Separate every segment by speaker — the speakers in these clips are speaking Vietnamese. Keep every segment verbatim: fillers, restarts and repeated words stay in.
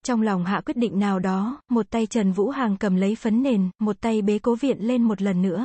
Speaker 1: Trong lòng hạ quyết định nào đó, một tay Trần Vũ Hàng cầm lấy phấn nền, một tay bế Cố Viện lên một lần nữa.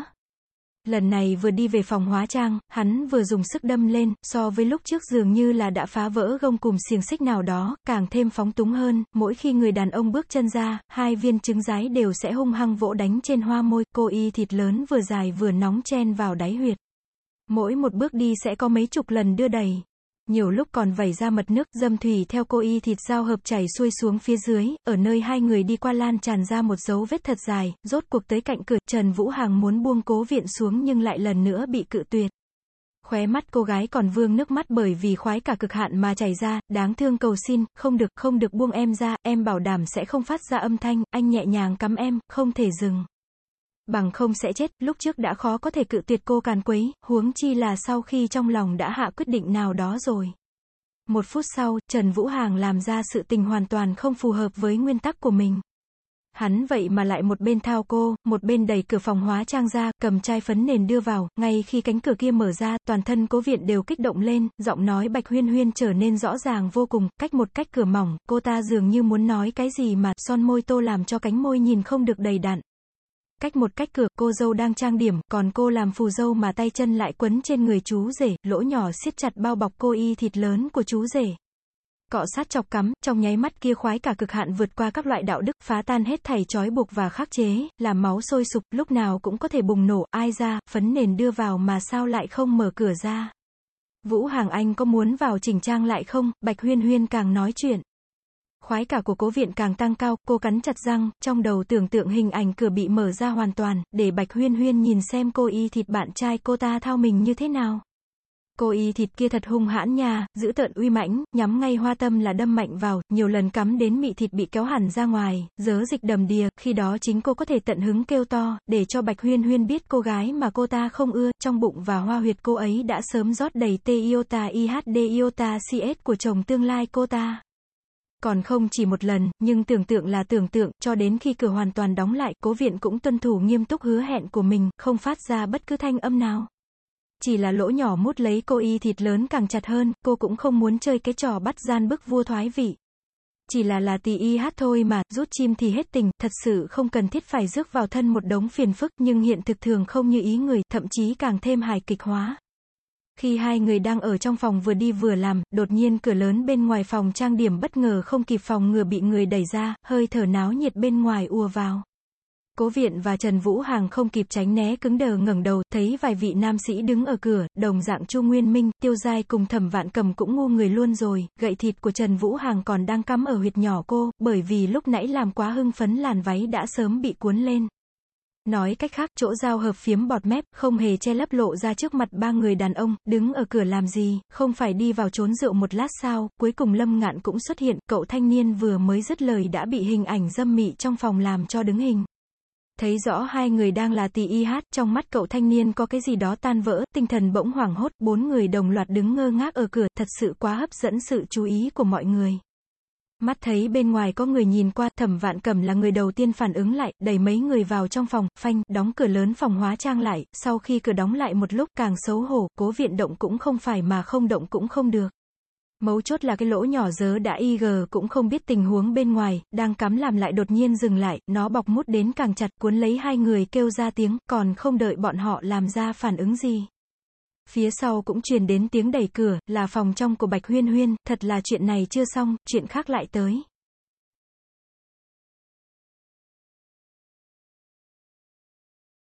Speaker 1: Lần này vừa đi về phòng hóa trang, hắn vừa dùng sức đâm lên, so với lúc trước dường như là đã phá vỡ gông cùm xiềng xích nào đó, càng thêm phóng túng hơn, mỗi khi người đàn ông bước chân ra, hai viên trứng rái đều sẽ hung hăng vỗ đánh trên hoa môi, cô y thịt lớn vừa dài vừa nóng chen vào đáy huyệt. Mỗi một bước đi sẽ có mấy chục lần đưa đẩy. Nhiều lúc còn vẩy ra mật nước, dâm thủy theo cô y thịt giao hợp chảy xuôi xuống phía dưới, ở nơi hai người đi qua lan tràn ra một dấu vết thật dài, rốt cuộc tới cạnh cửa, Trần Vũ Hàng muốn buông Cố Viện xuống nhưng lại lần nữa bị cự tuyệt. Khóe mắt cô gái còn vương nước mắt bởi vì khoái cả cực hạn mà chảy ra, đáng thương cầu xin, không được, không được buông em ra, em bảo đảm sẽ không phát ra âm thanh, anh nhẹ nhàng cắm em, không thể dừng. Bằng không sẽ chết, lúc trước đã khó có thể cự tuyệt cô càn quấy, huống chi là sau khi trong lòng đã hạ quyết định nào đó rồi. Một phút sau, Trần Vũ Hàng làm ra sự tình hoàn toàn không phù hợp với nguyên tắc của mình. Hắn vậy mà lại một bên thao cô, một bên đẩy cửa phòng hóa trang ra, cầm chai phấn nền đưa vào, ngay khi cánh cửa kia mở ra, toàn thân Cố Viện đều kích động lên, giọng nói Bạch Huyên Huyên trở nên rõ ràng vô cùng, cách một cách cửa mỏng, cô ta dường như muốn nói cái gì mà, son môi tô làm cho cánh môi nhìn không được đầy đặn. Cách một cách cửa, cô dâu đang trang điểm, còn cô làm phù dâu mà tay chân lại quấn trên người chú rể, lỗ nhỏ siết chặt bao bọc cô y thịt lớn của chú rể. Cọ sát chọc cắm, trong nháy mắt kia khoái cả cực hạn vượt qua các loại đạo đức, phá tan hết thảy trói buộc và khắc chế, làm máu sôi sục, lúc nào cũng có thể bùng nổ, ai ra, phấn nền đưa vào mà sao lại không mở cửa ra. Vũ Hàng anh có muốn vào chỉnh trang lại không, Bạch Huyên Huyên càng nói chuyện. Khoái cả của Cố Viện càng tăng cao, cô cắn chặt răng, trong đầu tưởng tượng hình ảnh cửa bị mở ra hoàn toàn, để Bạch Huyên Huyên nhìn xem cô y thịt bạn trai cô ta thao mình như thế nào. Cô y thịt kia thật hung hãn nha, dữ tợn uy mãnh, nhắm ngay hoa tâm là đâm mạnh vào, nhiều lần cắm đến mị thịt bị kéo hẳn ra ngoài, dớ dịch đầm đìa, khi đó chính cô có thể tận hứng kêu to, để cho Bạch Huyên Huyên biết cô gái mà cô ta không ưa, trong bụng và hoa huyệt cô ấy đã sớm rót đầy T iota I H D iota C S của chồng tương lai cô ta. Còn không chỉ một lần, nhưng tưởng tượng là tưởng tượng, cho đến khi cửa hoàn toàn đóng lại, Cố Viện cũng tuân thủ nghiêm túc hứa hẹn của mình, không phát ra bất cứ thanh âm nào. Chỉ là lỗ nhỏ mút lấy cô y thịt lớn càng chặt hơn, cô cũng không muốn chơi cái trò bắt gian bức vua thoái vị. Chỉ là là tì y hát thôi mà, rút chim thì hết tình, thật sự không cần thiết phải rước vào thân một đống phiền phức, nhưng hiện thực thường không như ý người, thậm chí càng thêm hài kịch hóa. Khi hai người đang ở trong phòng vừa đi vừa làm, đột nhiên cửa lớn bên ngoài phòng trang điểm bất ngờ không kịp phòng ngừa bị người đẩy ra, hơi thở náo nhiệt bên ngoài ùa vào. Cố Viện và Trần Vũ Hàng không kịp tránh né cứng đờ ngẩng đầu, thấy vài vị nam sĩ đứng ở cửa, đồng dạng Chu Nguyên Minh, Tiêu Giai cùng Thẩm Vạn Cầm cũng ngu người luôn rồi, gậy thịt của Trần Vũ Hàng còn đang cắm ở huyệt nhỏ cô, bởi vì lúc nãy làm quá hưng phấn làn váy đã sớm bị cuốn lên. Nói cách khác, chỗ giao hợp phiếm bọt mép, không hề che lấp lộ ra trước mặt ba người đàn ông, đứng ở cửa làm gì, không phải đi vào trốn rượu một lát sao, cuối cùng Lâm Ngạn cũng xuất hiện, cậu thanh niên vừa mới dứt lời đã bị hình ảnh dâm mị trong phòng làm cho đứng hình. Thấy rõ hai người đang là tì y hát, trong mắt cậu thanh niên có cái gì đó tan vỡ, tinh thần bỗng hoảng hốt, bốn người đồng loạt đứng ngơ ngác ở cửa, thật sự quá hấp dẫn sự chú ý của mọi người. Mắt thấy bên ngoài có người nhìn qua, Thẩm Vạn Cẩm là người đầu tiên phản ứng lại, đẩy mấy người vào trong phòng, phanh, đóng cửa lớn phòng hóa trang lại, sau khi cửa đóng lại một lúc càng xấu hổ, Cố Viện động cũng không phải mà không động cũng không được. Mấu chốt là cái lỗ nhỏ dớ đã y gờ cũng không biết tình huống bên ngoài, đang cắm làm lại đột nhiên dừng lại, nó bọc mút đến càng chặt, cuốn lấy hai người kêu ra tiếng, còn không đợi bọn họ làm ra phản ứng gì. Phía sau cũng truyền đến tiếng đẩy cửa, là phòng trong của Bạch Huyên Huyên, thật là chuyện này chưa xong, chuyện khác lại tới.